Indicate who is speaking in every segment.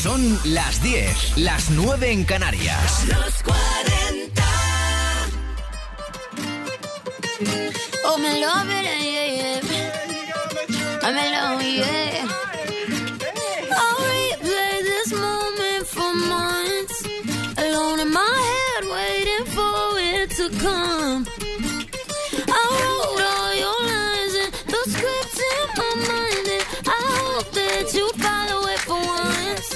Speaker 1: Son las 10, las 9 en Canarias.
Speaker 2: Los 40.
Speaker 3: Oh, me love it, yeah, yeah. I'm in love, yeah. I'll replay this moment for months. Alone in my head, waiting for it to come. I wrote all your lines and the scripts in my mind, and I hope that you follow it for once.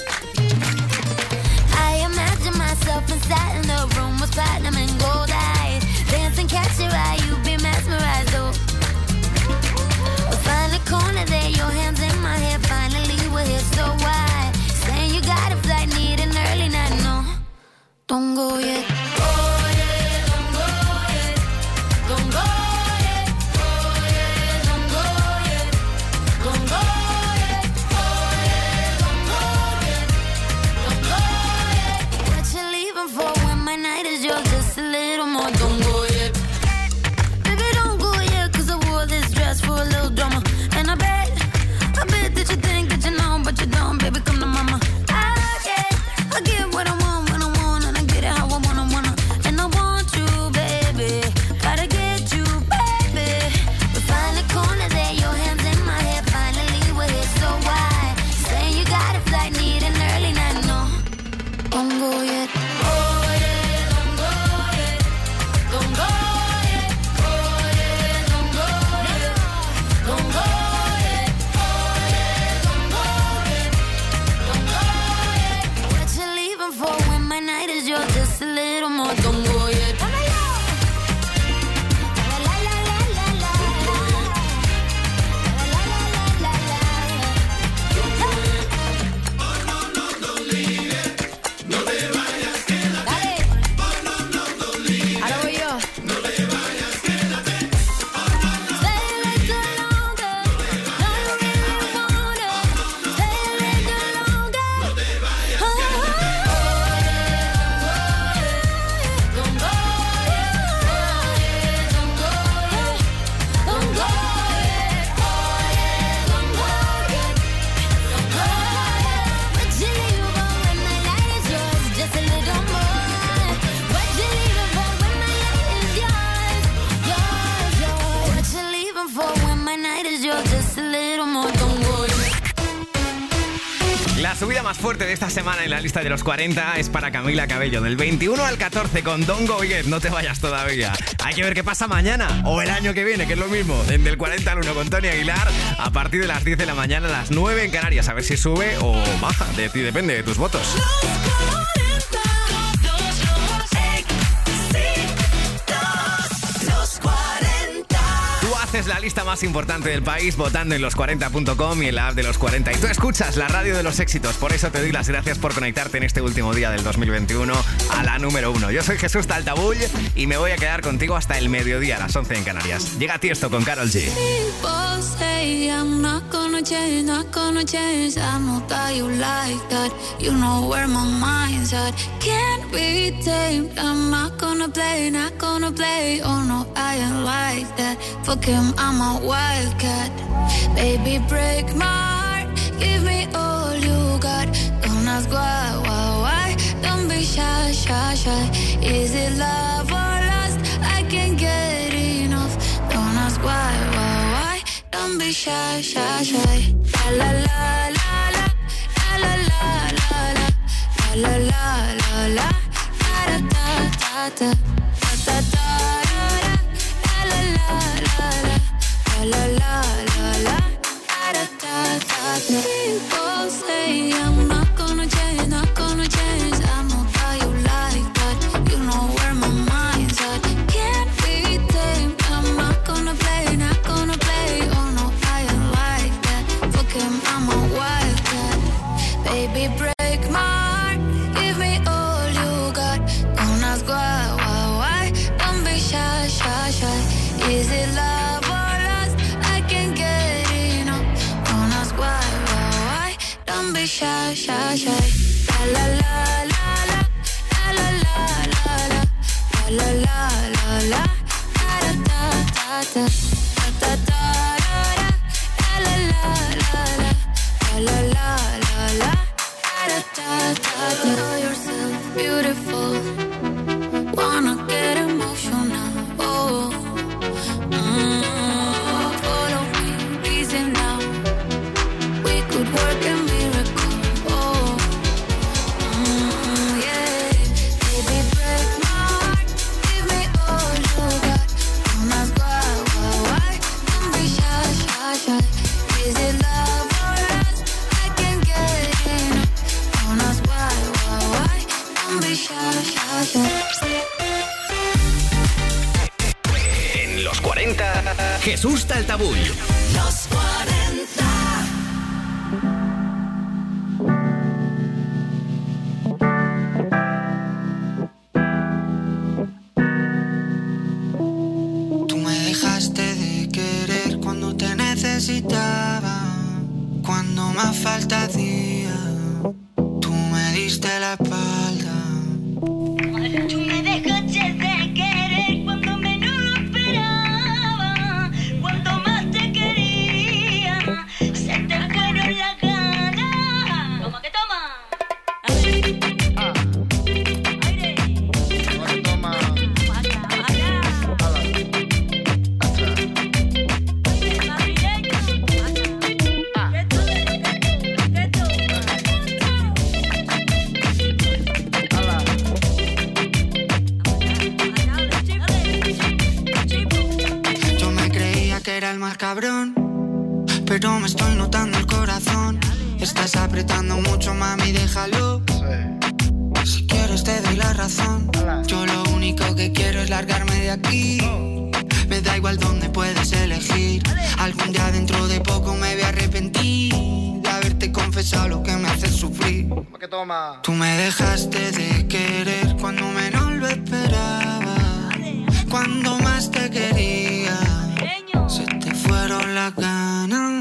Speaker 3: I imagine myself inside in the room with platinum and gold eyes, dancing, catch your eye, you be mesmerized, oh. We'll find a corner there, your hands in my hair, finally we're here, so why? Saying you got a flight, need an early night, no, don't go yet. Oh yeah, don't go yet, don't go yet, oh yeah, don't go yet, don't go yet, oh yeah, don't go yet, don't go yet. What you leaving for when my night is yours, just a little more, don't go yet. Baby, don't go yet, cause I wore this dress for a little drama. And I bet that you think that you know, but you don't, baby, come to mama. I get what I want when I want, and I get it how I wanna. And I want you, baby, gotta get you, baby. We find a corner there, your hands in my hair, finally we're here, so why? Saying you got a flight, need an early night, no, don't go yet. Oh yeah, don't go yet, don't go yet, oh yeah, don't go yet, don't go yet, oh yeah, don't go yet, don't go yet. What you leaving for when my night is yours, just a little more, don't go yet.
Speaker 4: La subida más fuerte de esta semana en la lista de los 40 es para Camila Cabello, del 21 al 14 con Don't Go Yet, no te vayas todavía. Hay que ver qué pasa mañana o el año que viene, que es lo mismo, del 40 al 1 con Tony Aguilar, a partir de las 10 de la mañana, a las 9 en Canarias, a ver si sube o baja, de ti depende de tus votos. Es la lista más importante del país votando en los40.com y en la app de los 40. Y tú escuchas la radio de los éxitos. Por eso te doy las gracias por conectarte en este último día del 2021 a la número 1. Yo soy Jesús Taltabull y me voy a quedar contigo hasta el mediodía a las 11 en Canarias. Llega Tiesto con Karol G.
Speaker 3: I'm a wildcat. Baby, break my heart. Give me all you got. Don't ask why. Don't be shy. Is it love or lust? I can't get enough. Don't ask why. Don't be shy. La la la la la. La la la la la. La la la la. Da da da da. Da da da. La la la la. La la la la, da da da da. People say I'm not gonna change. I know how you like that. You know where my mind's at. Can't be tamed. I'm not gonna play. Oh no, I ain't like that. Fuck him, I'm a wildcat. Baby, break my heart. Give me all you got. Don't ask why. Don't be shy. Is it love? Don't be shy. La la la la la. La la la la la. La la la la. Da da da da. Da da da da. La la la la. La la la la. Da da
Speaker 1: Jesús Taltabull.
Speaker 2: Los 40.
Speaker 5: Tú me dejaste de querer cuando te necesitaba, cuando más falta hacía. Tú me diste la espalda.
Speaker 3: Tú me dejaste de querer cuando menos lo esperaba, cuando más te quería, se te fueron las ganas. Toma que toma. Aire.
Speaker 5: Toma. Yo me creía que era el más cabrón, pero me estoy notando el corazón. Estás apretando mucho, mami, déjalo. Si quieres te doy la razón. Yo lo único que quiero es largarme de aquí. Me da igual dónde puedes elegir. Algún día dentro de poco me voy a arrepentir de haberte confesado lo que me hace sufrir. Tú me dejaste de querer cuando menos lo esperaba, cuando más te quería, se te fueron las ganas.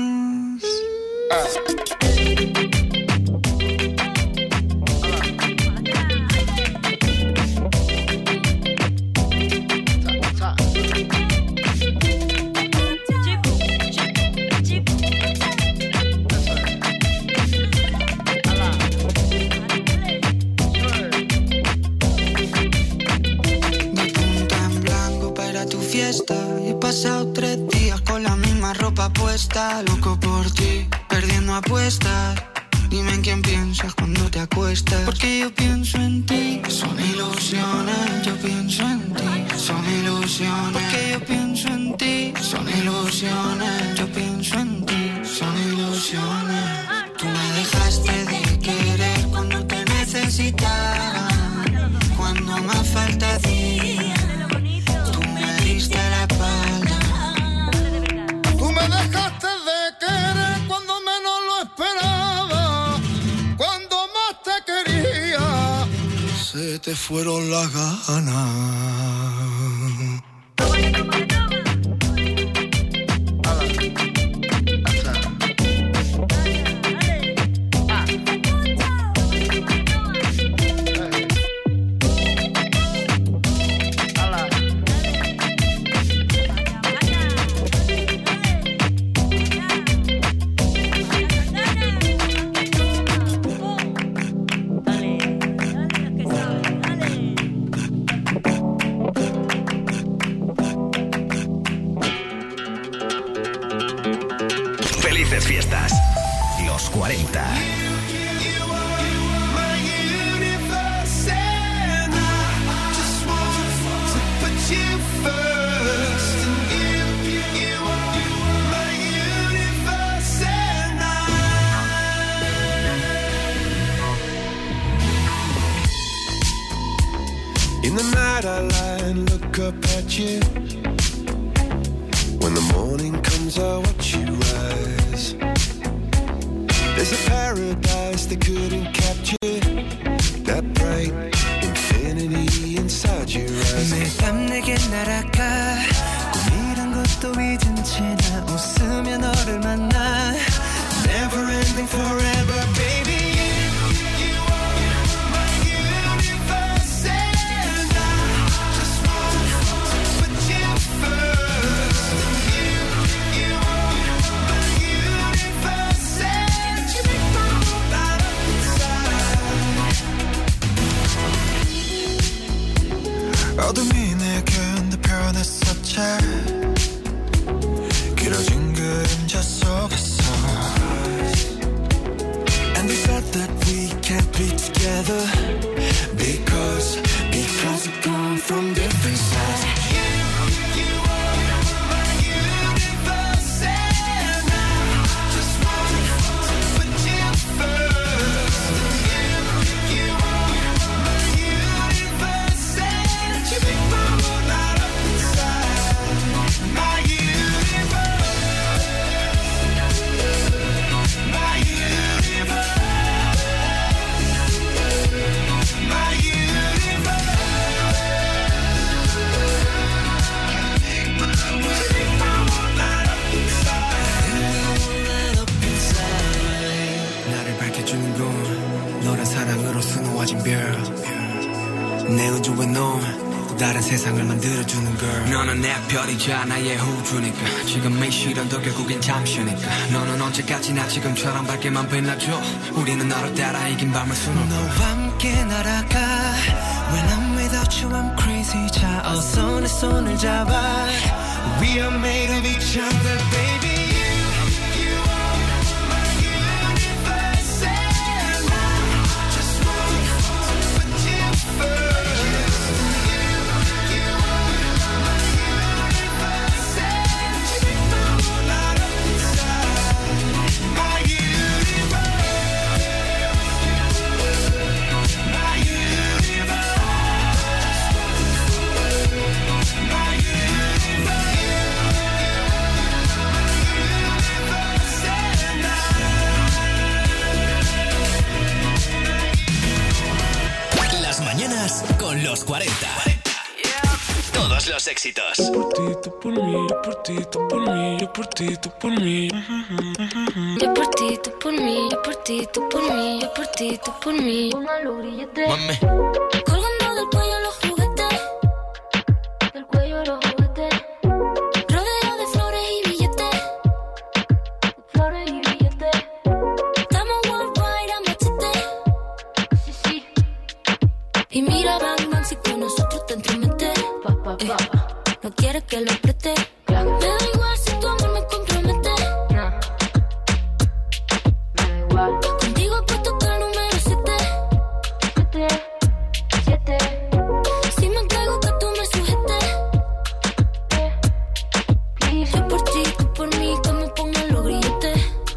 Speaker 5: De punta en blanco para tu fiesta, he pasado 3 días con la misma ropa puesta. Loco por ti, perdiendo apuestas. Dime en quién piensas cuando te acuestas, porque yo pienso en ti. Son ilusiones, yo pienso en ti. Son ilusiones, porque yo pienso en ti. Son ilusiones, yo pienso en ti. Son ilusiones. Tú me dejaste de querer cuando te necesitaba, cuando más falta hacía. Tú me diste la espalda.
Speaker 6: Tú me dejaste de querer cuando menos lo esperaba, cuando más te quería, se te fueron las ganas.
Speaker 1: Felices fiestas. Los 40.
Speaker 7: In the night I lie and look up at you. When the morning comes I watch you rise. There's a paradise they couldn't capture, that bright infinity inside your eyes.
Speaker 5: 매일 밤 내게 날아가 꿈이란 것도 잊은 채 나 웃으며 너를 만나. Never ending forever baby.
Speaker 7: 어둠이 내겐 더 변했었지. 길어진 그림자 속에서. And they said that we can't be together because we've come from different sides.
Speaker 5: My
Speaker 7: 빠진 별 내 우주에 넌 또 다른 세상을 만들어주는 girl
Speaker 5: 너는 내 별이자 나의 호주니까 지금의 시련도 결국엔 잠시니까 너는 언제까지나 지금처럼 밝게만 빛나줘 우리는 너를 따라 이긴 밤을 수놓고
Speaker 7: 너와 함께 날아가 When I'm without you I'm crazy 자 어서 내 손을 잡아 We are made of each other baby You are my universe and I just want to put you first
Speaker 1: Con los 40. Todos los éxitos.
Speaker 7: Por ti, tú por mí, yo por ti, tú por mí, yo por ti, tú por mí.
Speaker 3: Yo por ti, tú por mí, yo por ti, tú por mí, yo por ti, tú por mí. Póngalo grillete.
Speaker 1: Mami.
Speaker 3: Colgando del cuello los juguetes, del cuello los juguetes. Rodeado de flores y billetes, flores y billetes. Estamos worldwide a machete. Sí, sí. Y mira, bang, bang, si con nosotros te entromete. No quieres que lo apriete. Me da igual si tu amor me compromete. Me da igual. Contigo he puesto que el número 7. Si me entrego que tú me sujetes. Yo por ti, tú por mí, que me pongan los grilletes.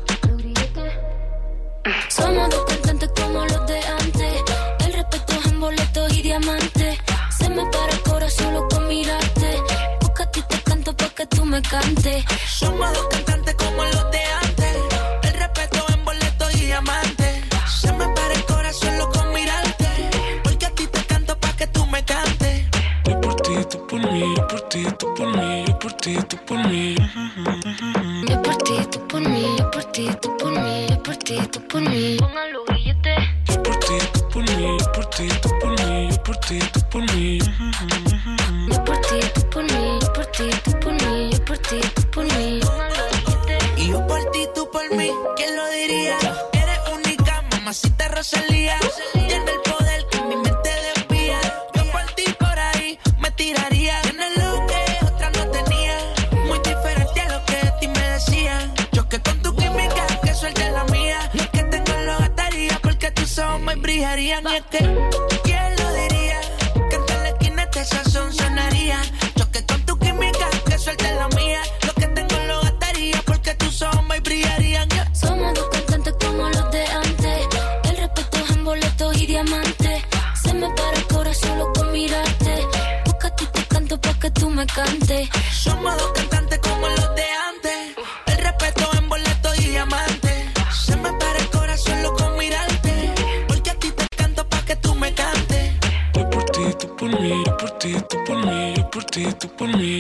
Speaker 3: Somos dos cantantes como los de antes. El respeto es en boletos y diamantes. Se me para el corazón solo con mirarte. Porque a ti te canto pa' que tú me cantes.
Speaker 5: Somos dos cantantes como los de antes. El respeto en boletos y diamantes. Se me para el corazón solo con mirarte. Porque a ti te canto pa' que tú me cantes.
Speaker 7: Yo por ti, tú por mí, yo por ti, tú por mí, yo por ti, tú por mí.
Speaker 3: Yo por ti, tú por mí, yo por ti, tú por mí, yo por ti, tú por mí. Póngalo grillete.
Speaker 7: Yo por ti, tú por mí, yo por ti, tú por mí, yo por ti, tú por mí.
Speaker 3: Yo por ti, tú por mí, yo por ti, tú por mí, yo por ti, tú por mí. Póngalo grillete.
Speaker 5: Y yo por ti, tú por mí, ¿quién lo diría? Eres única, mamacita Rosalía. Tienes el poder que mi mente desvía. Yo por ti por ahí me tiraría. Tienes lo que otra no tenía. Muy diferente a lo que de ti me decían. Yo que con tu química, que suelte la mía. Lo que tengo lo gastaría porque tus ojos me brillarían. Y es que, ¿quién lo diría? Que en la esquina este sazón sonaría. Yo que con tu química, que suelte la mía. Lo que tengo lo gastaría porque tus ojos me brillarían.
Speaker 3: Somos dos cantantes como los de antes. El respeto es en boletos y diamantes. Se me para el corazón solo con mirarte. Porque a ti te canto pa' que tú me cantes.
Speaker 5: Somos dos cantantes como los de antes. El respeto en boletos y diamantes. Se me para el corazón solo con mirarte. Porque a ti te canto pa' que tú me cantes.
Speaker 7: Yo por ti, tú por mí, yo por ti, tú por mí, yo por ti, tú por mí.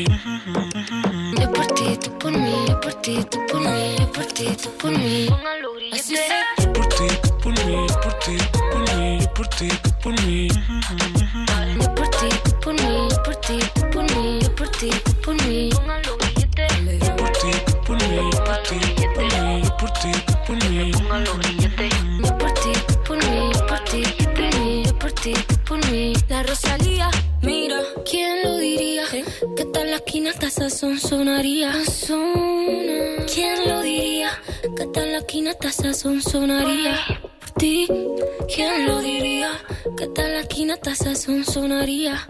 Speaker 3: Yo por ti, tú por mí, yo por ti, tú por mí, yo por ti, tú por mí. Póngalo grillete.
Speaker 7: Yo por ti, tú por mí, yo por ti, tú por mí, yo por ti, tú por mí.
Speaker 3: Yo por ti, tú por mí, yo por ti, tú por mí, yo por ti, tú por mí. Póngalo grillete.
Speaker 7: Yo por ti, tú por mí, yo por ti, tú por mí, yo por ti, tú por mí.
Speaker 3: Póngalo grillete. Yo por ti, tú por mí, yo por ti, tú por mí, yo por ti, tú por mí. La Rosalía, mira, ¿quién lo diría? Que tal la esquina hasta sazón sonaría. ¿Quién lo diría? Que tal la esquina hasta sazón sonaría. Por ti, ¿quién lo diría? Que tal la esquina hasta sazón sonaría.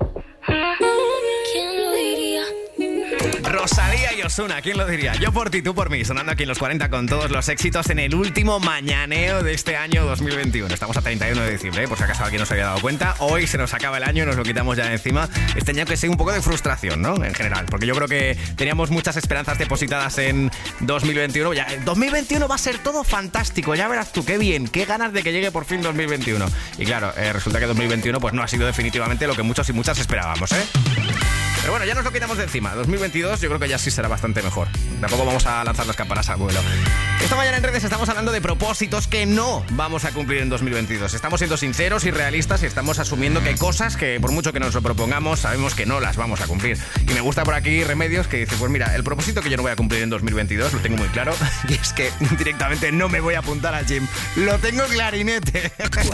Speaker 3: ¿Quién lo diría?
Speaker 4: Rosalía y Ozuna, ¿quién lo diría? Yo por ti, tú por mí, sonando aquí en los 40 con todos los éxitos en el último mañaneo de este año 2021. Estamos a 31 de diciembre, por si acaso alguien no se había dado cuenta. Hoy se nos acaba el año y nos lo quitamos ya de encima. Este año que sea un poco de frustración, ¿no? En general, porque yo creo que teníamos muchas esperanzas depositadas en 2021. Ya, en 2021 va a ser todo fantástico, ya verás tú, qué bien, qué ganas de que llegue por fin 2021. Y claro, resulta que 2021 pues no ha sido definitivamente lo que muchos y muchas esperábamos, ¿eh? Pero bueno, ya nos lo quitamos de encima. 2022 yo creo que ya sí será bastante mejor. Tampoco vamos a lanzar las campanas al vuelo. Esta mañana en redes estamos hablando de propósitos que no vamos a cumplir en 2022. Estamos siendo sinceros y realistas y estamos asumiendo que hay cosas que por mucho que nos lo propongamos sabemos que no las vamos a cumplir. Y me gusta por aquí Remedios que dice, pues mira, el propósito que yo no voy a cumplir en 2022 lo tengo muy claro y es que directamente no me voy a apuntar al gym. Lo tengo clarinete.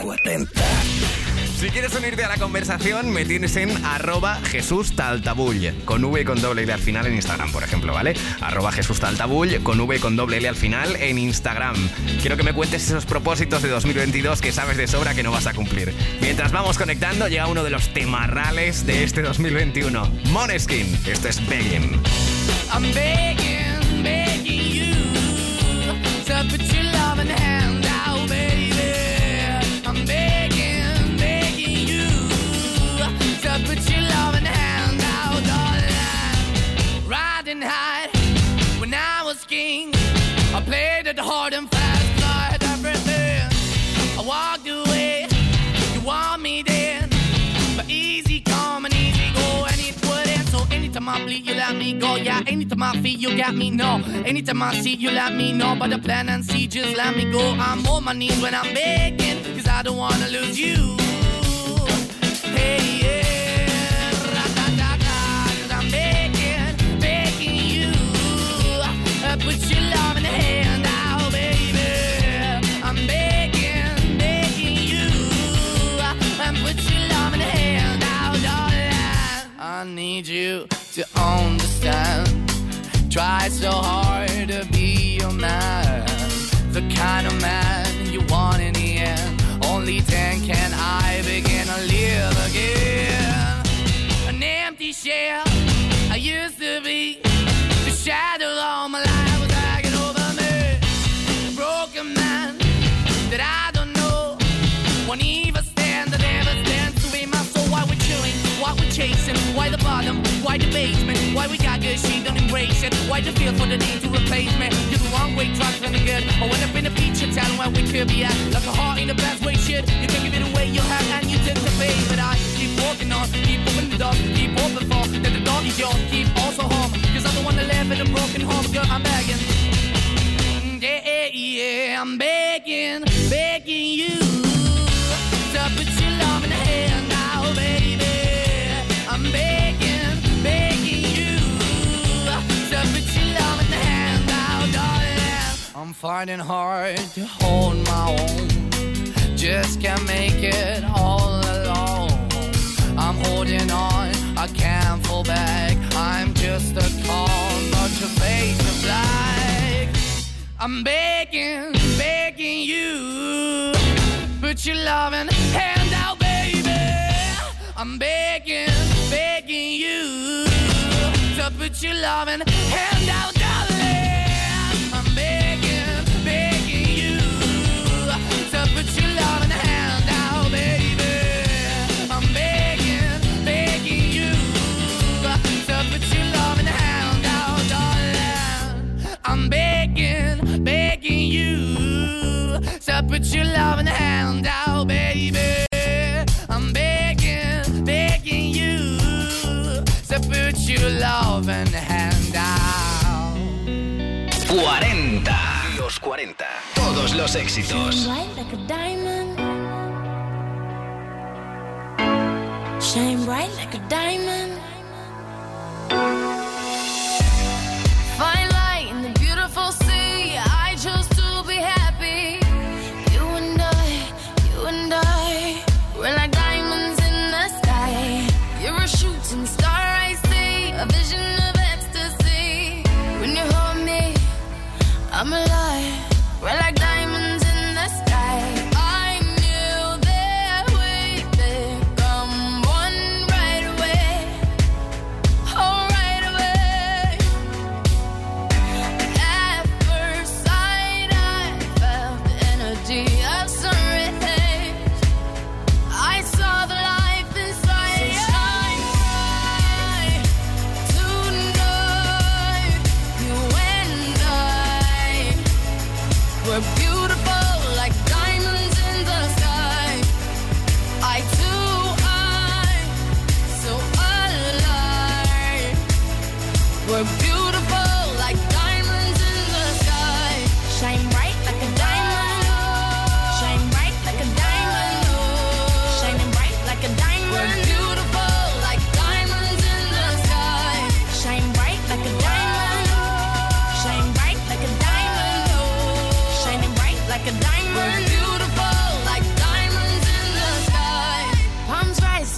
Speaker 4: Si quieres unirte a la conversación, me tienes en @JesúsTaltabull, con V y con doble L al final en Instagram, por ejemplo, ¿vale? @JesúsTaltabull, con V y con doble L al final en Instagram. Quiero que me cuentes esos propósitos de 2022 que sabes de sobra que no vas a cumplir. Mientras vamos conectando, llega uno de los temarrales de este 2021. Måneskin, esto es Begging.
Speaker 8: I'm begging, begging you to put your loving hand out, baby. I'm begging, begging you to put your loving hand out, darling. Riding high when I was king, I played it hard and fast, I had everything. I walked away, you want me then, but easy come and easy go, and it wouldn't. So anytime I bleed, you let me go. Yeah, anytime I feel, you got me, no. Anytime I see, you let me know. But the plan and see, just let me go. I'm on my knees when I'm begging, cause I don't wanna lose you. Hey, yeah, ra-da-da-da, cause I'm begging, begging you. Put your love in the hand out, baby. I'm begging, begging you. Put your love in the hand out, darling. I need you to understand. Try so hard to be your man, the kind of man you want in the end. Only then can I begin to live again. An empty shell I used to be, the shadow all my life was hanging over me. A broken man that I don't know, won't even stand, I never stand to be my soul. Why we're chilling, why we're chasing, why the bottom, why the basement, why we got good, she don't embrace it, why the feel for the need to replace me. You're the wrong way, trying to be good. I went up in the feature town where we could be at, like a heart in the best way, shit. You can give it away, you have, and you take the pay. But I keep walking on, keep opening the door, keep open for, that the door is yours, keep also home. Cause I'm the one that live in a broken home, girl, I'm begging. Yeah, yeah, I'm begging, begging you to put your love in the hand now, baby. I'm begging, begging you to put your love in the hand now, darling. I'm finding hard to hold my own, just can't make it all alone. I'm holding on, I can't fall back, I'm just a call, not your face of black. I'm begging, begging you, put your loving hand out, baby. I'm begging, begging you to put your loving hand out, darling. I'm begging, begging you to put your loving hand out, baby. I'm begging, begging you to put your loving hand out, darling. I'm begging, begging you to put your loving hand out, baby. I'm begging, begging you to put your loving hand out.
Speaker 1: 40. Los 40. Todos los éxitos.
Speaker 3: Shine bright like a diamond. Shine bright like a diamond. Fine light in the beautiful sea. I chose to be happy. You and I, we're like diamonds in the sky. You're a shooting star, I see, a vision of ecstasy. When you hold me, I'm alive. We're like diamonds in the sky. I knew that we'd become one right away. Oh, right away. At first sight, I felt the energy of sun rays. I saw the life inside. So shine bright tonight. You and I.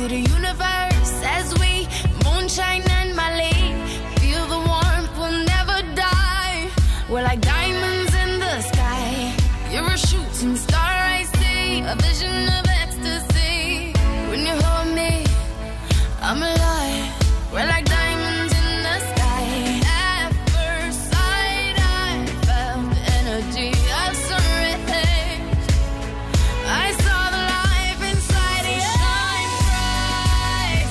Speaker 9: to the universe as we moonshine and Malay. Feel the warmth, we'll never die. We're like diamonds in the sky. You're a shooting star, I see. A vision of ecstasy. When you hold me, I'm alive. We're like diamonds in the sky. At first sight, I felt the energy of sun rays. I saw the life inside you. Shine bright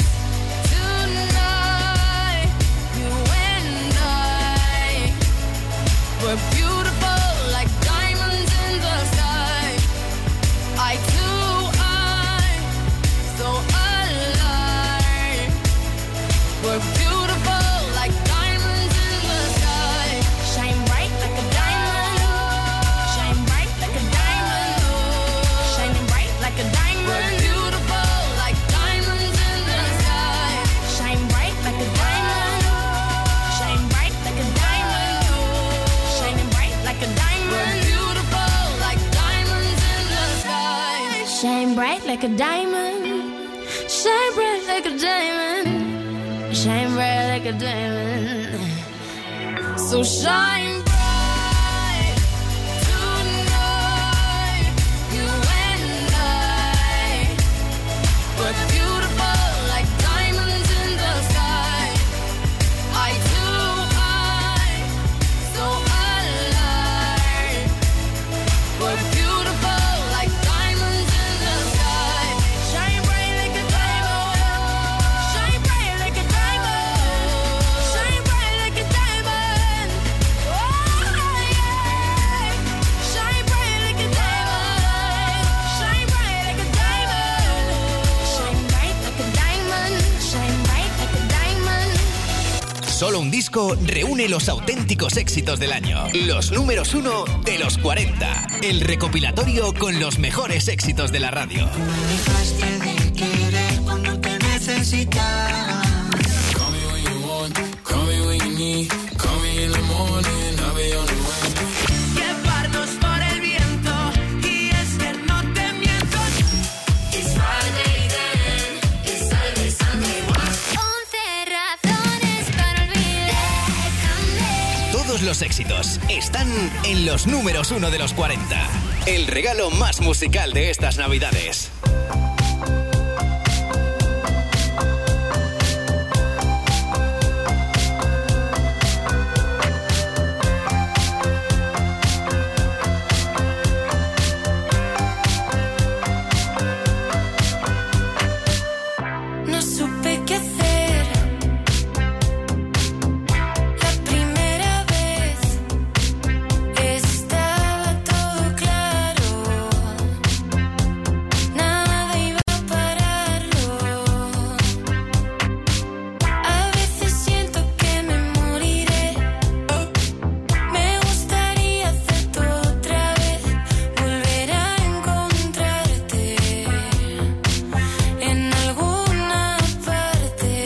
Speaker 9: tonight. You and I, we're beautiful like diamonds in the sky. Eye to eye, so alive. We're beautiful like diamonds in the sky. Shine bright like a diamond. Shine bright like a diamond. Shining bright like a diamond. We're beautiful like diamonds in the sky. Shine bright like a diamond. Shine bright like a diamond. Shining bright like a diamond. We're beautiful like diamonds in the sky. Shine bright like a diamond. Shine bright like a diamond. Shine bright like a diamond. So shine bright tonight. You and I, we're beautiful like diamonds in the sky. Eye to eye, so alive. We're beautiful like diamonds in the sky. Shine bright like a diamond. Shine bright like a diamond. Shine bright like a diamond. Oh yeah. Shine bright like a diamond. Shine bright like a diamond. Shine bright like a diamond. Shine bright like a diamond.
Speaker 1: Solo un disco reúne los auténticos éxitos del año. Los números 1 de los 40. El recopilatorio con los mejores éxitos de la radio.
Speaker 5: Dejaste de querer cuando te necesitaba.
Speaker 8: Call me when you want, call me when you need. Call me in the morning, I'll be on the way.
Speaker 2: Llevarnos por el viento, y es que no te miento. It's Friday then, it's Saturday, Sunday, what?
Speaker 3: 11 razones para olvidar.
Speaker 1: Todos los éxitos están en los números 1 de los 40. El regalo más musical de estas Navidades.
Speaker 9: No supe qué hacer. La primera vez estaba todo claro. Nada iba a pararlo. A veces siento que me moriré. Me gustaría hacer todo otra vez. Volver a encontrarte en alguna parte.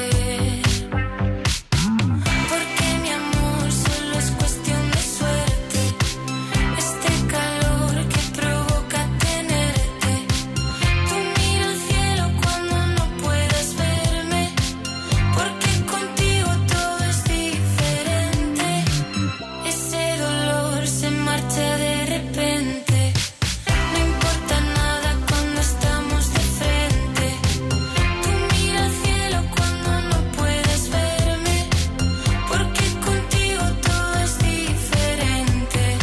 Speaker 9: Porque mi amor solo es cuestión de suerte. Este calor que provoca tenerte. Tú mira al cielo cuando no puedas verme. Porque contigo todo es diferente. Ese dolor se marcha de repente. No importa nada cuando estamos de frente. Tú mira al cielo cuando no puedas verme. Porque contigo todo es diferente.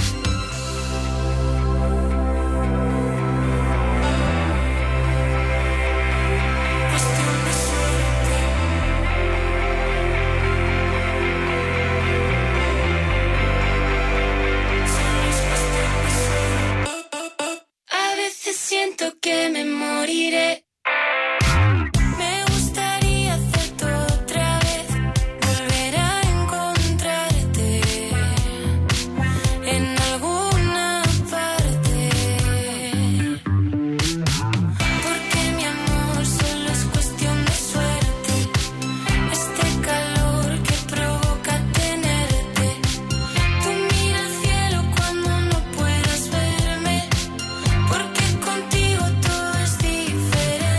Speaker 9: Cuestión de suerte. Solo es cuestión de suerte. A veces siento que me moriré. Me gustaría hacer todo otra vez. Volver a encontrarte en alguna parte. Porque mi amor solo es cuestión de suerte. Este calor que provoca tenerte. Tú mira al cielo cuando no puedas verme. Porque contigo todo es diferente.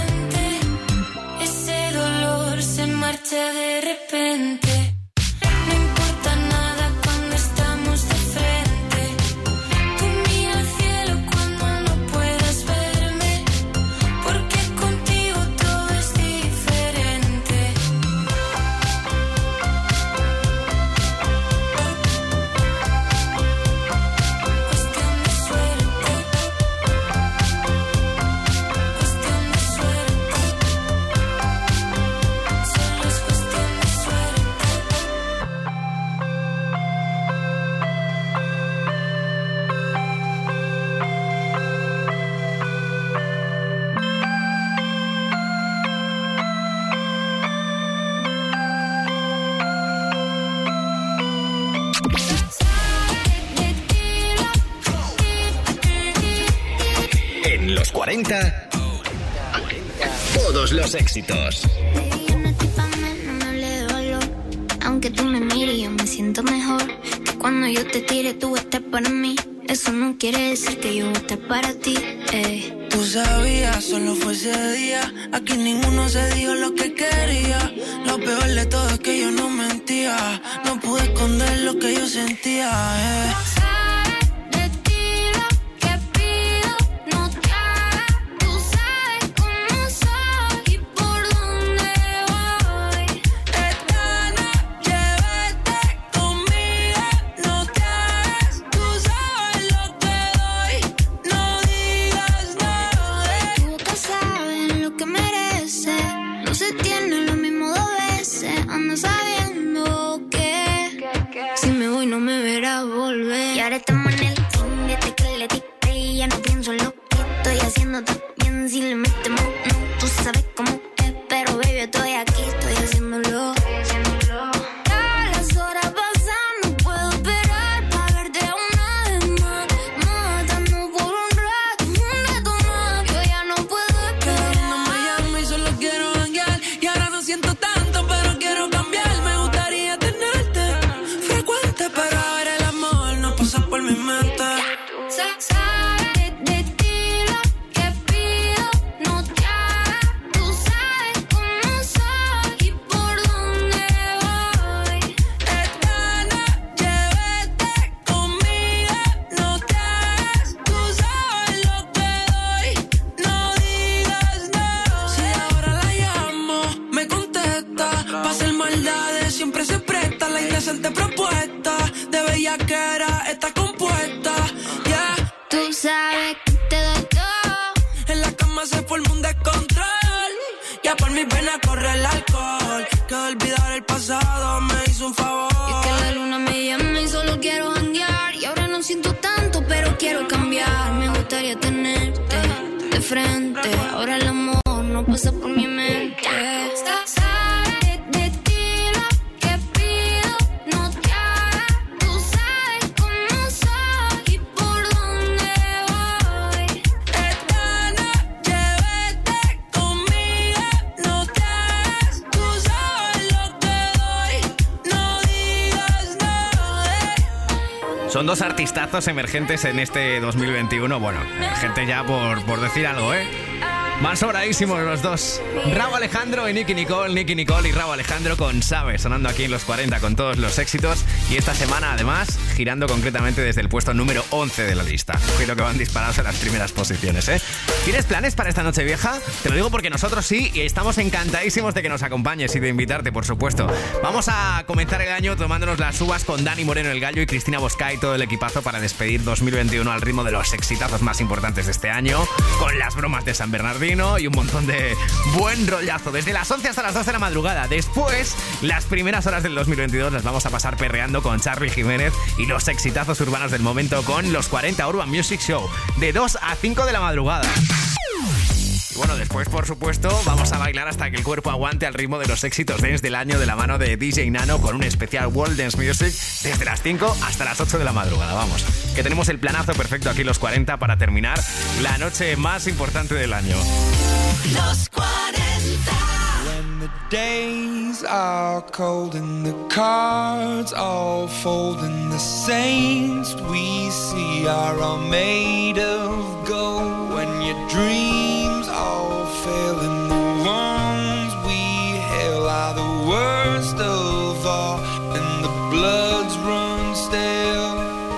Speaker 1: 40. Todos los éxitos.
Speaker 3: Baby, yo no estoy pa' menos, no me hable de valor. Aunque tú me mires, yo me siento mejor. Que cuando yo te tire, tú estés para mí. Eso no quiere decir que yo esté para ti, ey.
Speaker 5: Tú sabías, solo fue ese día. Aquí ninguno se dijo lo que quería. Lo peor de todo es que yo no mentía. No pude esconder lo que yo sentía,
Speaker 3: De ti lo que pido, no te hagas. Tú sabes cómo soy y por dónde voy.
Speaker 5: Esta noche vete conmigo, no te hagas. Tú sabes lo que doy, no digas nada.
Speaker 3: Tu boca sabe lo que merece. No se tiene lo mismo dos veces. Ando sabiendo que si me voy no me verás volver. Y ahora estamos en el fin, desde que le diste y ya no pienso lo que estoy haciendo también. Si le metemos, no, tú sabes cómo es. Pero baby, estoy aquí, estoy haciéndolo. Ya las horas pasan, no puedo esperar para verte una vez más. Matando por un rato, un rato más. Yo ya no puedo esperar.
Speaker 5: No me llames y solo quiero janguear. Y ahora no siento tanto, pero quiero cambiar. Me gustaría tenerte frecuente, pero ahora el amor no pasa por mi mente.
Speaker 3: Sabes de ti lo que pido, no te hagas. Tú sabes cómo soy y por dónde voy.
Speaker 5: Esta noche vete conmigo, no te hagas. Tú sabes lo que doy, no digas nada. Si ahora la llamo, me contesta. Pa' hacer maldades siempre se presta. La indecente propuesta de bellaquera está compuesta. Yeah.
Speaker 3: Tú sabes que te doy todo.
Speaker 5: En la cama se forma un descontrol. Ya por mis venas corre el alcohol. Que olvidar el pasado me hizo un favor.
Speaker 3: Y es que la luna me llama y solo quiero janguear. Y ahora no siento tanto, pero quiero cambiar. Me gustaría tenerte de frente. Ahora el amor no pasa por mi mente. Sabes de ti lo que pido, no te hagas. Tú sabes cómo soy y por dónde voy.
Speaker 5: Esta noche vete conmigo, no te hagas. Tú sabes lo que doy, no digas nada.
Speaker 4: Son dos artistazos emergentes en este 2021. Bueno, emergentes ya por decir algo, ¿eh? Van sobradísimos los dos. Rauw Alejandro y Nicki Nicole y Rauw Alejandro con Sabe, sonando aquí en los 40 con todos los éxitos. Y esta semana, además, girando concretamente desde el puesto número 11 de la lista. Ojito que van disparados en las primeras posiciones, ¿eh? ¿Tienes planes para esta noche vieja? Te lo digo porque nosotros sí, y estamos encantadísimos de que nos acompañes y de invitarte, por supuesto. Vamos a comenzar el año tomándonos las uvas con Dani Moreno el Gallo y Cristina Bosca y todo el equipazo para despedir 2021 al ritmo de los exitazos más importantes de este año, con las bromas de San Bernardino y un montón de buen rollazo desde las 11 hasta las 12 de la madrugada. Después, las primeras horas del 2022 las vamos a pasar perreando con Charly Jiménez y los exitazos urbanos del momento con los 40 Urban Music Show de 2 a 5 de la madrugada. Y bueno, después, por supuesto, vamos a bailar hasta que el cuerpo aguante al ritmo de los éxitos dance del año de la mano de DJ Nano con un especial World Dance Music desde las 5 hasta las 8 de la madrugada. Vamos, que tenemos el planazo perfecto aquí los 40 para terminar la noche más importante del año.
Speaker 2: Los 40.
Speaker 7: When the days are cold and the cards all fold and the saints we see are all made of gold. When your dreams all fail and the ones we hail are the worst of all and the bloods run stale.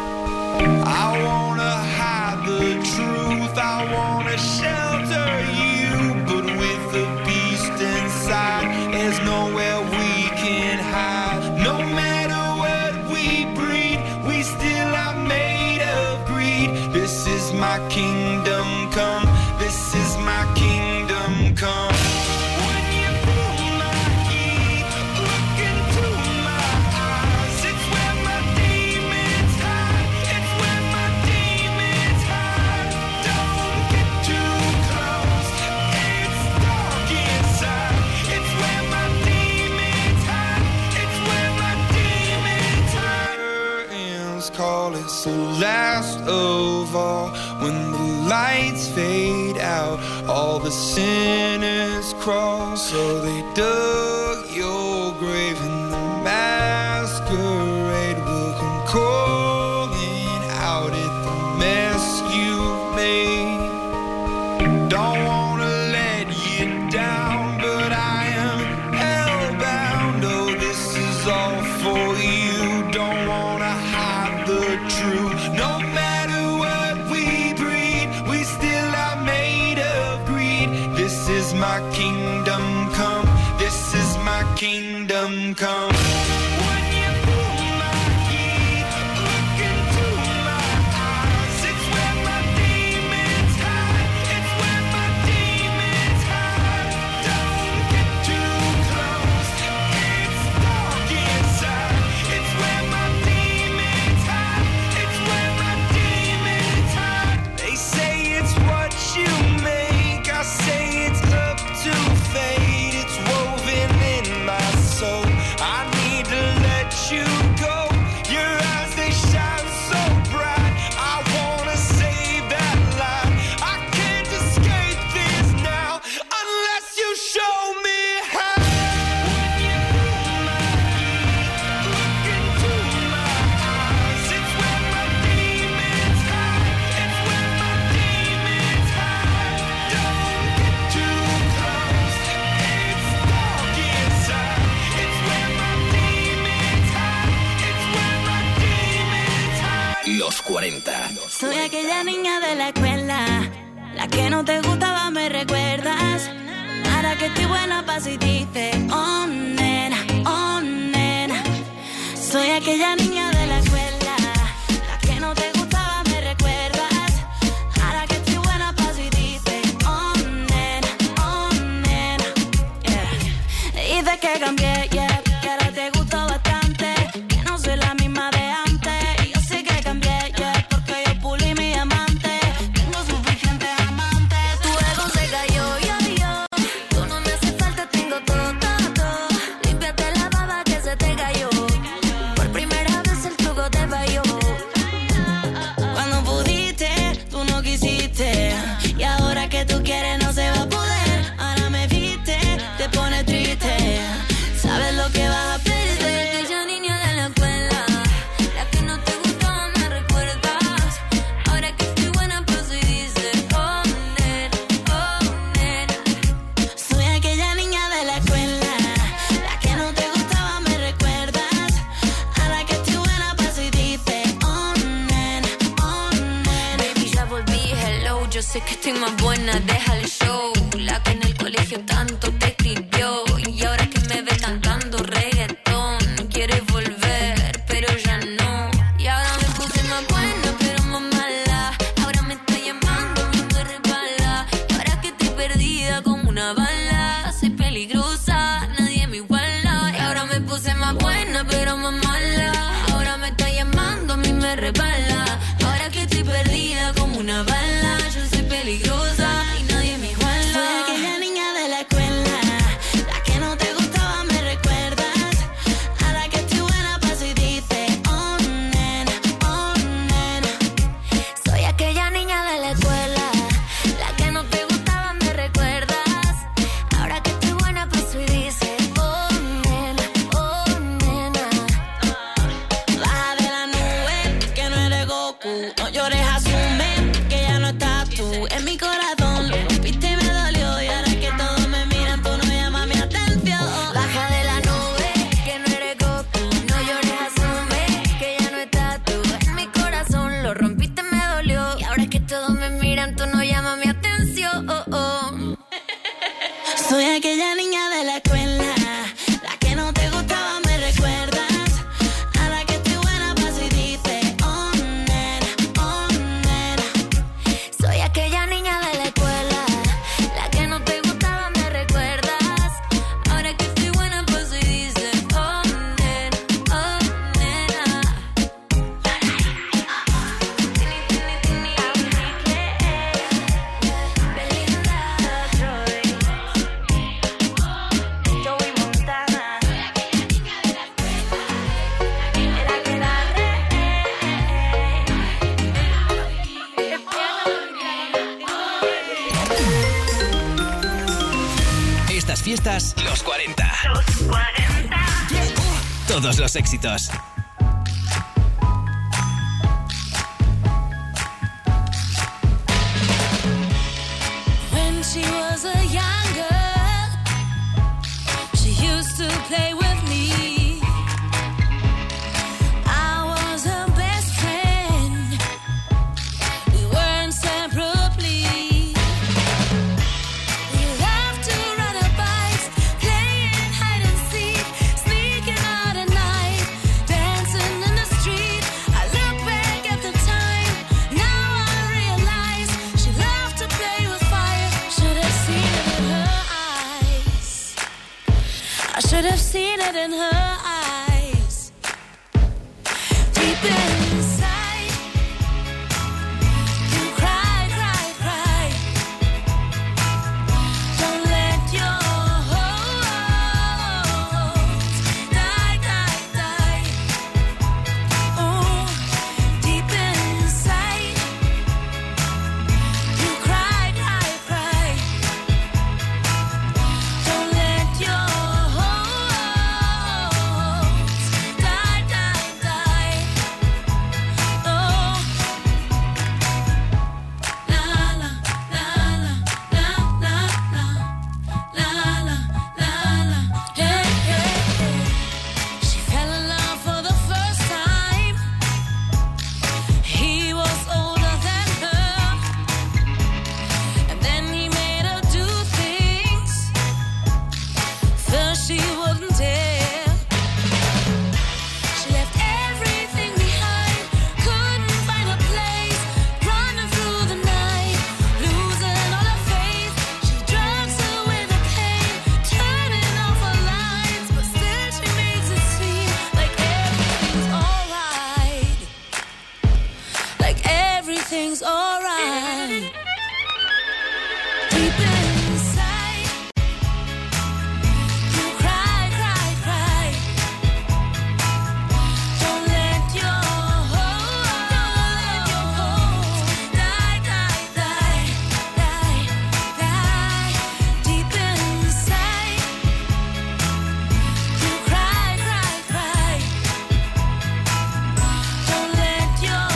Speaker 7: I wanna hide the truth, I wanna shelter you, but with the beast inside, there's nowhere we can hide. No matter what we breed, we still are made of greed. This is my kingdom come, this is the last of all. When the lights fade out, all the sinners crawl. So they dug your grave and the masquerade will come calling out at the mess you've made. Don't wanna let you down, but I am hellbound. Oh, this is all for you. Don't wanna hide the truth. No matter what we breed, we still are made of greed. This is my kingdom come. This is my kingdom come. When you pull my key, look into my eyes. It's where my demons hide. It's where my demons hide. Don't get too close. It's dark inside. It's where my demons hide. It's where my demons hide. They say it's what you make. I say it's up to fate. It's woven in my soul. I need to let you go. Your eyes, they shine so bright. I wanna save that light. I can't escape this now unless you show me how. When you pull my key, look into my eyes. It's where my demons hide. It's where my demons hide. Don't get too close. It's dark inside. It's where my demons hide. It's where my demons hide.
Speaker 1: Los 40.
Speaker 10: Soy aquella niña de la escuela, la que no te gustaba, me recuerdas. Ahora que estoy buena paso y dice, oh nena, oh nena. Soy aquella niña de la escuela, la que no te gustaba, me recuerdas. Ahora que estoy buena paso y dice, oh nena, yeah. Dices que cambié, yeah, que ahora te gusto bastante, que no soy la misma de antes. Y yo sé que cambié, yeah, porque yo pulí mi amante. Tengo suficientes amantes. Tu ego se cayó, yo. Tú no me haces falta, tengo todo, todo, todo. Límpiate la baba que se te cayó. Por primera vez el truco te falló. Cuando pudiste, tú no quisiste. Y ahora que tú quieres no se va a poder. Ahora me viste, te pones triste. Sabes lo que vas a perder. Aquella niña de la escuela, la que no te gustaba, me recuerdas. Ahora que estoy buena paso y dices, oh nena, oh nena. Soy aquella niña de la escuela, la que no te gustaba, me recuerdas. Ahora que estoy buena paso y dices, oh nena, oh nena. Baby, ya volví, hello. Yo sé que estoy más buena, deja el show. La que en el colegio tanto te escribió. Y ahora que me ve cantando reggaetón, quiere volver, pero ya no. Y ahora me puse más buena, pero más mala. Ahora me está llamando, me resbala. Y ahora que estoy perdida como una bala. Soy peligrosa, nadie me iguala. Y ahora me puse más buena, pero más mala. Ahora me está llamando, a mí me resbala. Ahora que estoy perdida como una bala. Yo soy peligrosa y nadie me iguala. Soy aquella niña de la escuela, la que no te gustaba, me recuerdas. Ahora que estoy buena paso y dice, oh nena, oh nena. Soy aquella niña de la escuela, la que no te gustaba, me recuerdas. Ahora que estoy buena paso y dice, oh nena, oh nena. Baja de la nube, que no eres Goku. No llores, asume que ya no estás tú en mi corazón. Lo rompiste y me dolió. Y ahora que todos me miran, tú no llamas mi atención. Baja de la nube, que no eres Goku. No llores, asume que ya no estás tú en mi corazón. Lo rompiste, me dolió. Y ahora que todos me miran, tú no llamas mi atención. Soy aquella niña de la escuela, la que no te gustaba, me recuerdas. Ahora que estoy buena paso y dice, oh nena, oh nena. Soy aquella niña de la escuela, la que no te gustaba, me recuerdas. Ahora que estoy buena paso y dice, oh nena, oh nena. Belinda, Troy.
Speaker 1: fiestas, los 40.
Speaker 2: Los 40.
Speaker 1: Todos los éxitos.
Speaker 10: When she was a young girl, she used to play with me. I was her best friend. We were inseparably. We loved to ride our bikes, playing hide and seek, sneaking out at night, dancing in the street. I look back at the time, now I realize she loved to play with fire. Should have seen it in her eyes. I should have seen it in her eyes. Deep inside, you cry, cry, cry. Don't let your hopes die, die, die. Oh, deep inside, you cry, cry, cry. Don't let your hopes die, die, die. Oh, la la la la la la la la la. Hey, hey, hey. She fell in love for the first time. He was older than her, and then he made her do things first she wouldn't dare. She left everything behind, couldn't find a place, running through the night, losing all her faith. She drugs away the pain, turning off her lights, but still she makes it seem like everything's alright. Like everything's alright. Deep inside, you cry, cry, cry. Don't let your hopes die, die, die, die, die. Deep inside, you cry, cry, cry. Don't let your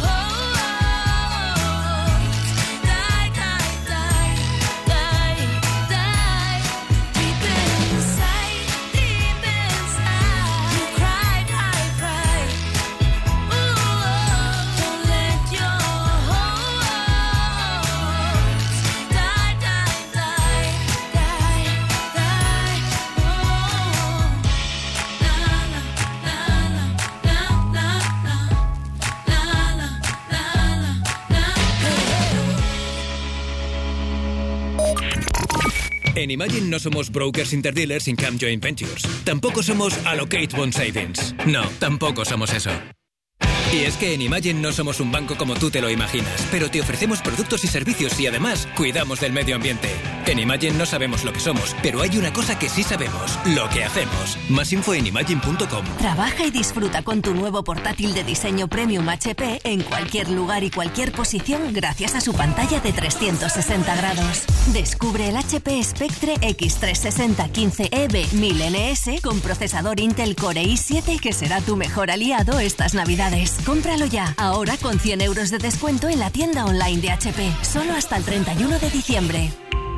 Speaker 10: hopes die, die, die, die, die. Deep inside, you cry, cry, cry. Ooh, don't let your hopes die, die, die, die, die.
Speaker 11: En Imagine no somos brokers interdealers income joint ventures. Tampoco somos Allocate Bond Savings. No, tampoco somos eso. Y es que en Imagine no somos un banco como tú te lo imaginas, pero te ofrecemos productos y servicios y además cuidamos del medio ambiente. En Imagine no sabemos lo que somos, pero hay una cosa que sí sabemos, lo que hacemos. Más info en imagine.com.
Speaker 12: Trabaja y disfruta con tu nuevo portátil de diseño premium HP en cualquier lugar y cualquier posición gracias a su pantalla de 360 grados. Descubre el HP Spectre X360 15EB 1000NS con procesador Intel Core i7 que será tu mejor aliado estas navidades. Cómpralo ya, ahora con 100 euros de descuento en la tienda online de HP, solo hasta el 31 de diciembre.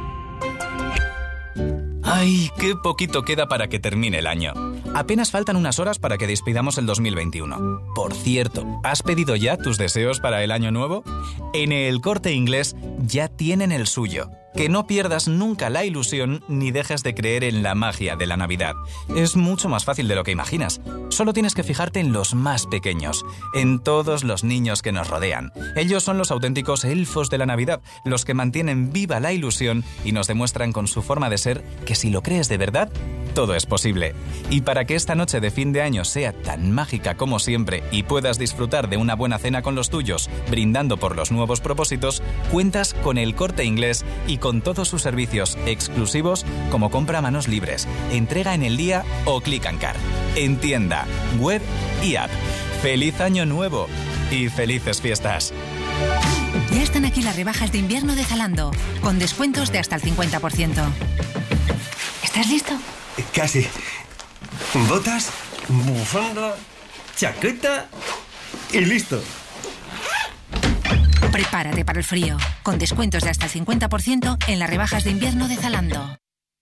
Speaker 13: ¡Ay, qué poquito queda para que termine el año! Apenas faltan unas horas para que despidamos el 2021. Por cierto, ¿has pedido ya tus deseos para el año nuevo? En El Corte Inglés ya tienen el suyo. Que no pierdas nunca la ilusión ni dejes de creer en la magia de la Navidad. Es mucho más fácil de lo que imaginas. Solo tienes que fijarte en los más pequeños, en todos los niños que nos rodean. Ellos son los auténticos elfos de la Navidad, los que mantienen viva la ilusión y nos demuestran con su forma de ser que si lo crees de verdad, todo es posible. Y para que esta noche de fin de año sea tan mágica como siempre y puedas disfrutar de una buena cena con los tuyos, brindando por los nuevos propósitos, cuentas con El Corte Inglés y con todos sus servicios exclusivos como compra a manos libres, entrega en el día o click and car. En tienda, web y app. ¡Feliz Año Nuevo! Y felices fiestas.
Speaker 14: Ya están aquí las rebajas de invierno de Zalando, con descuentos de hasta el 50%. ¿Estás listo?
Speaker 15: Casi. Botas, bufanda, chaqueta y listo.
Speaker 14: Prepárate para el frío, con descuentos de hasta el 50% en las rebajas de invierno de Zalando.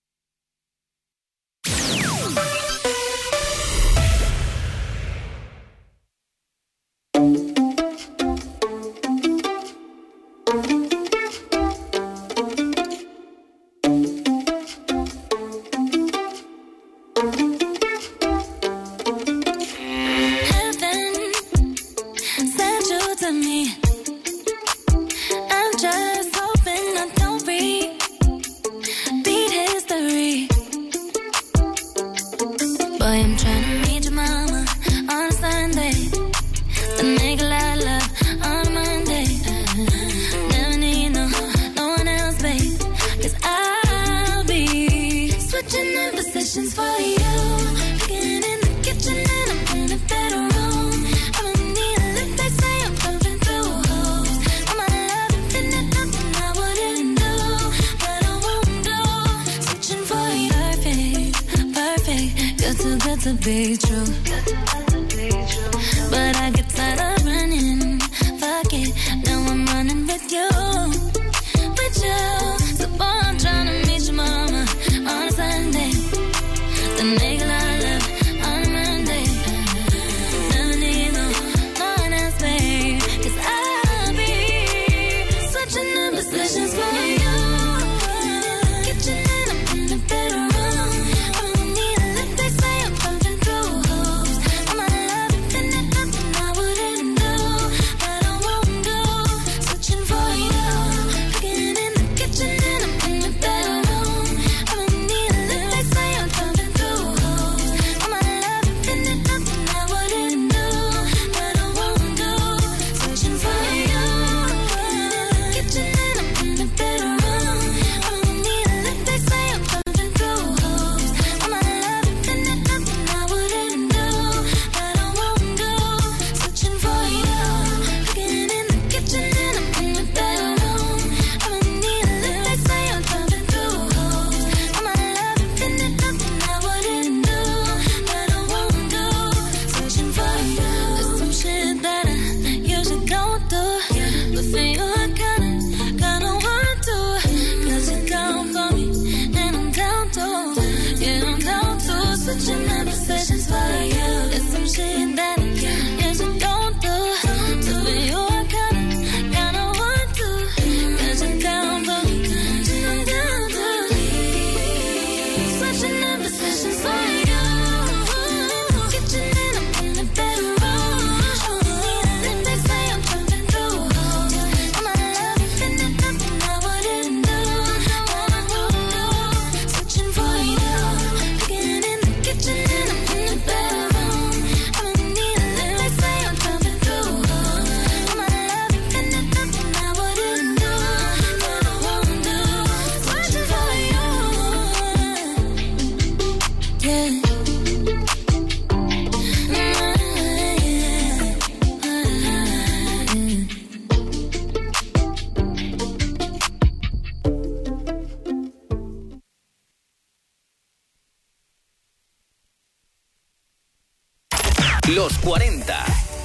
Speaker 1: Los 40.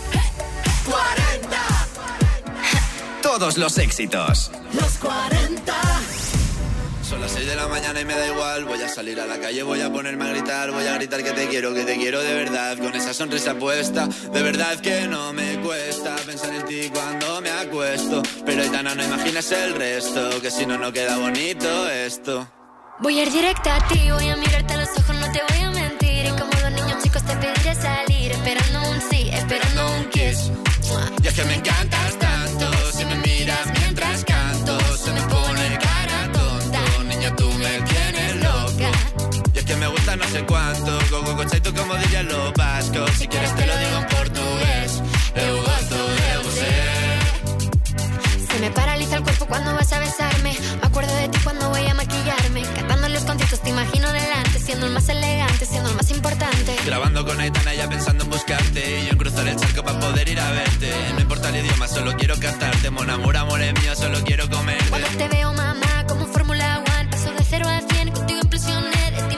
Speaker 1: Todos los éxitos.
Speaker 2: Los 40.
Speaker 16: Son las 6 de la mañana y me da igual. Voy a salir a la calle, voy a ponerme a gritar. Voy a gritar que te quiero de verdad. Con esa sonrisa puesta, de verdad que no me cuesta pensar en ti cuando me acuesto. Pero Aitana, no imaginas el resto, que si no, no queda bonito esto.
Speaker 3: Voy a ir directa a ti, voy a mirarte a los ojos, no te voy a mentir. Y como dos niños chicos te pediré salir, esperando un sí, esperando un kiss.
Speaker 16: Y es que me encantas tanto, si me miras mientras canto, se me pone cara tonta. Niña, tú me tienes loca. Y es que me gusta no sé cuánto, go conceito como dirían los vascos. Si quieres te lo digo en portugués, eu gosto de você.
Speaker 3: Se me paraliza el cuerpo cuando vas a besarme. Me acuerdo de ti cuando voy a maquillarme. Cantando en los conciertos te imagino delante, siendo el más elegante, siendo el más importante.
Speaker 16: Grabando con Aitana ya pensando en buscarte, y yo en cruzar el charco para poder ir a verte. No importa el idioma, solo quiero cantarte. Mon amour, amor es mío, solo quiero comerte.
Speaker 3: Cuando te veo, mamá, como Fórmula 1, paso de 0 a 100, contigo impresioné. De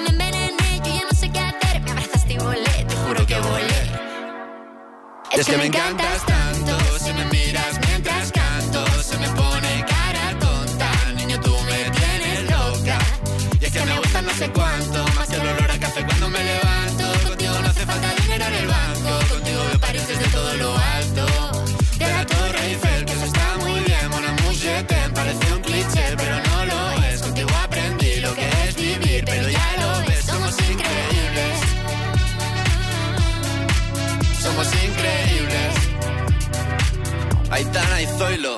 Speaker 16: Es que me encantas tanto, si me miras mientras canto, se me pone cara tonta, niño tú me tienes loca. Y es que me gusta no sé cuánto, más que el olor a café cuando me levanto. Contigo no hace falta dinero en el banco, contigo veo París desde todo lo alto. De la Torre Eiffel, que eso está muy bien, mon amour, je t'aime, parece un cliché, pero no lo es. Contigo aprendí lo que es vivir, pero ya lo ves, somos increíbles. Somos increíbles. Aitana y Zoilo.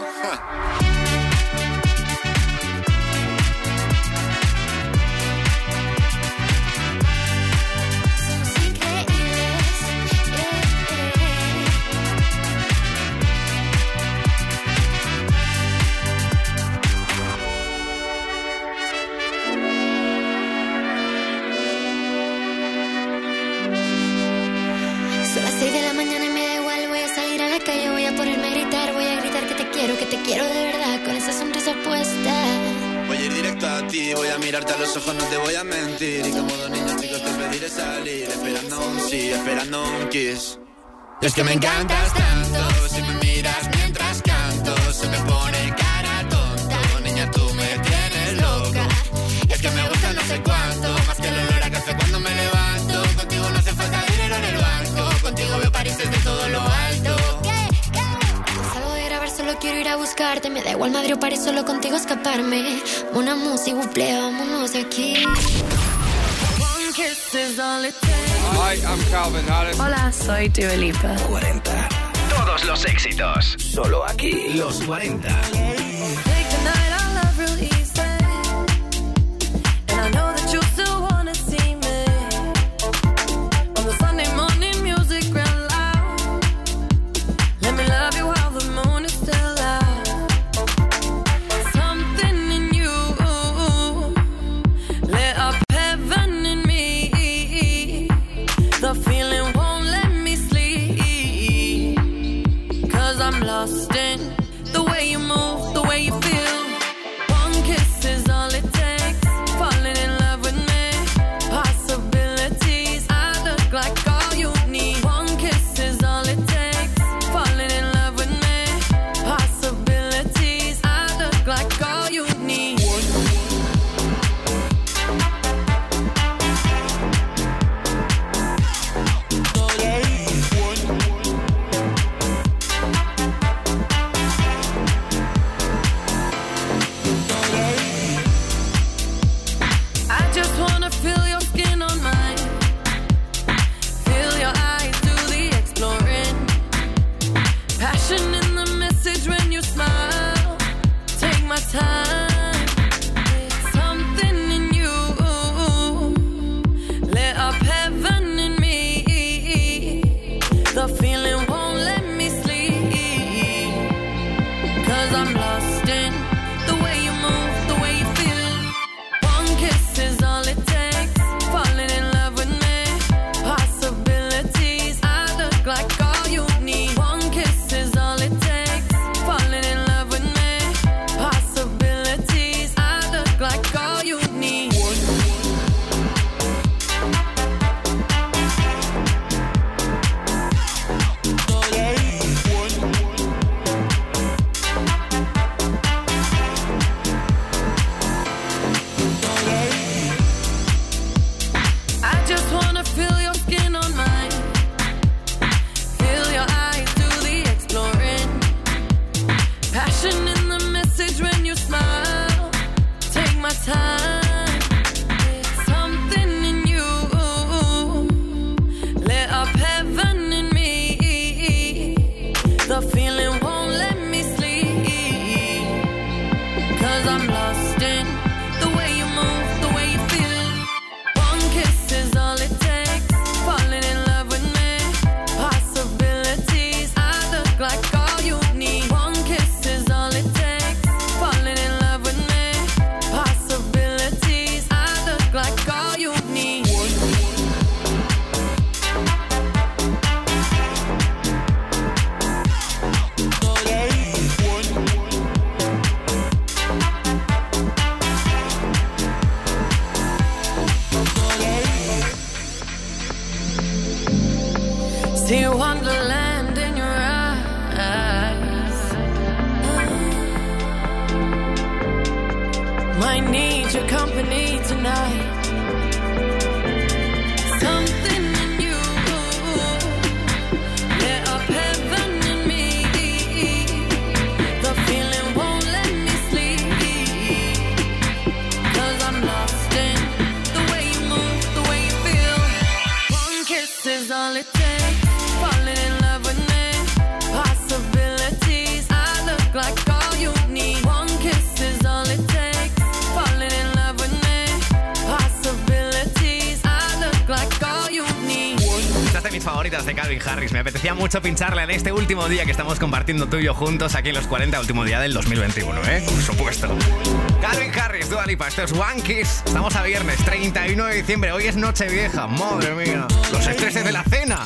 Speaker 3: Que te quiero de verdad, con esa sonrisa puesta.
Speaker 16: Voy a ir directo a ti, voy a mirarte a los ojos, no te voy a mentir. Y como dos niños chicos te pediré salir, esperando un sí, esperando un kiss. Y es que me encantas tanto, si me miras mientras canto, se me pone cara tonta, niña tú me tienes loca. Y es que me gusta no sé cuánto, más que el olor a café cuando me levanto. Contigo no hace falta dinero en el banco, contigo veo París desde todo lo alto.
Speaker 3: Solo quiero ir a buscarte, me da igual Madrid o París, solo contigo escaparme. Una música, buple, vámonos de aquí.
Speaker 17: Hi, I'm Calvin Harris.
Speaker 18: Hola, soy Dua Lipa.
Speaker 1: 40. Todos los éxitos. Solo aquí, los 40.
Speaker 9: The way you move, the way you feel. One kiss is all it takes. Falling in love with me. Possibilities, I look like all you need. One kiss is all it takes. Falling in love with me. Possibilities, I look like all you need. See Wonderland in need tonight. Something in you lit up heaven in me. The feeling won't let me sleep, 'cause I'm lost in the way you move, the way you feel. One kiss is all it takes. Falling in love with me. Possibilities. I look like all you need. One kiss is all it takes. Falling in love with me. Possibilities. I look like all you need.
Speaker 4: Esta es de mis favoritas de Calvin Harris. Me apetecía mucho pincharla en este último día que estamos compartiendo tú y yo juntos aquí en los 40, último día del 2021, Por supuesto. Calvin Harris, Dua Lipa, esto es One Kiss. Estamos a viernes, 31 de diciembre. Hoy es Nochevieja, madre mía. Los estreses de la cena.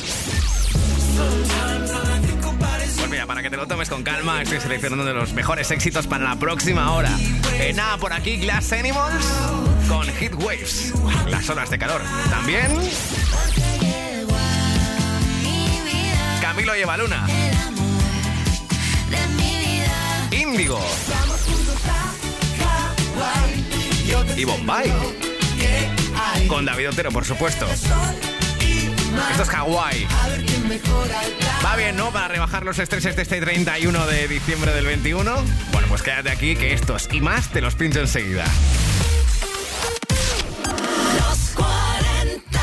Speaker 4: Pues mira, para que te lo tomes con calma, estoy seleccionando de los mejores éxitos para la próxima hora. Nada, por aquí Glass Animals con Heat Waves, las olas de calor. También Camilo y Eva Luna, Índigo y Bombay, con David Otero, por supuesto. Esto es Hawái. Va bien, ¿no? Para rebajar los estreses de este 31 de diciembre del 21. Bueno, pues quédate aquí que estos y más te los pincho enseguida.
Speaker 2: Los 40.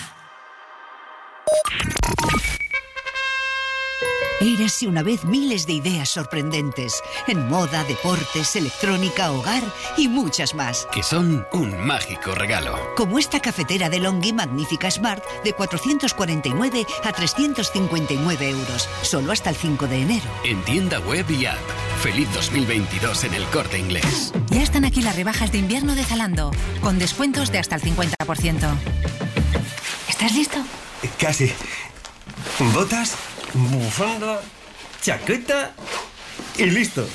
Speaker 18: Érase una vez miles de ideas sorprendentes en moda, deportes, electrónica, hogar y muchas más.
Speaker 19: Que son un mágico regalo.
Speaker 18: Como esta cafetera de Longi Magnífica Smart de 449 a 359 euros, solo hasta el 5 de enero.
Speaker 19: En tienda web y app. Feliz 2022 en El Corte Inglés.
Speaker 14: Ya están aquí las rebajas de invierno de Zalando, con descuentos de hasta el 50%. ¿Estás listo?
Speaker 15: Casi. Botas, bufanda, chaqueta y listo.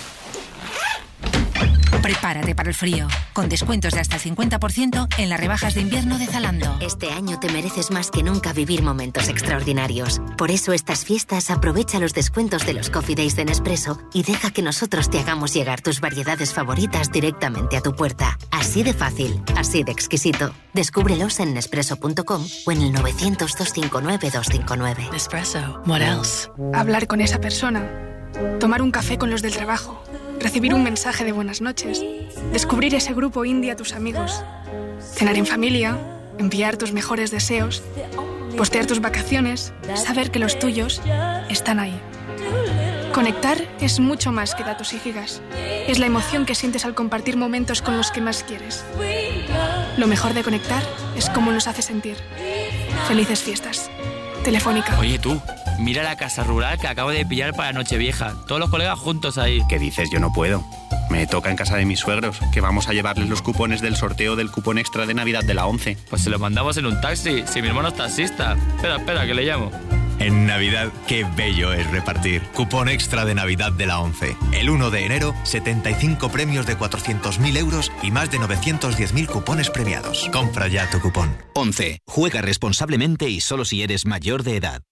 Speaker 14: Prepárate para el frío, con descuentos de hasta el 50% en las rebajas de invierno de Zalando.
Speaker 20: Este año te mereces más que nunca vivir momentos extraordinarios. Por eso estas fiestas aprovecha los descuentos de los Coffee Days de Nespresso y deja que nosotros te hagamos llegar tus variedades favoritas directamente a tu puerta. Así de fácil, así de exquisito. Descúbrelos en Nespresso.com o en el 900-259-259.
Speaker 21: Nespresso. What else? Hablar con esa persona. Tomar un café con los del trabajo. Recibir un mensaje de buenas noches, descubrir ese grupo indie a tus amigos, cenar en familia, enviar tus mejores deseos, postear tus vacaciones, saber que los tuyos están ahí. Conectar es mucho más que datos y gigas. Es la emoción que sientes al compartir momentos con los que más quieres. Lo mejor de conectar es cómo nos hace sentir. Felices fiestas. Telefónica.
Speaker 22: Oye tú, mira la casa rural que acabo de pillar para Nochevieja. Todos los colegas juntos ahí.
Speaker 23: ¿Qué dices? Yo no puedo. Me toca en casa de mis suegros, que vamos a llevarles los cupones del sorteo del cupón extra de Navidad de la 11.
Speaker 22: Pues se los mandamos en un taxi, si mi hermano es taxista. Espera, que le llamo.
Speaker 24: En Navidad, qué bello es repartir. Cupón extra de Navidad de la 11. El 1 de enero, 75 premios de 400.000 euros y más de 910.000 cupones premiados. Compra ya tu cupón.
Speaker 1: 11. Juega responsablemente y solo si eres mayor de edad.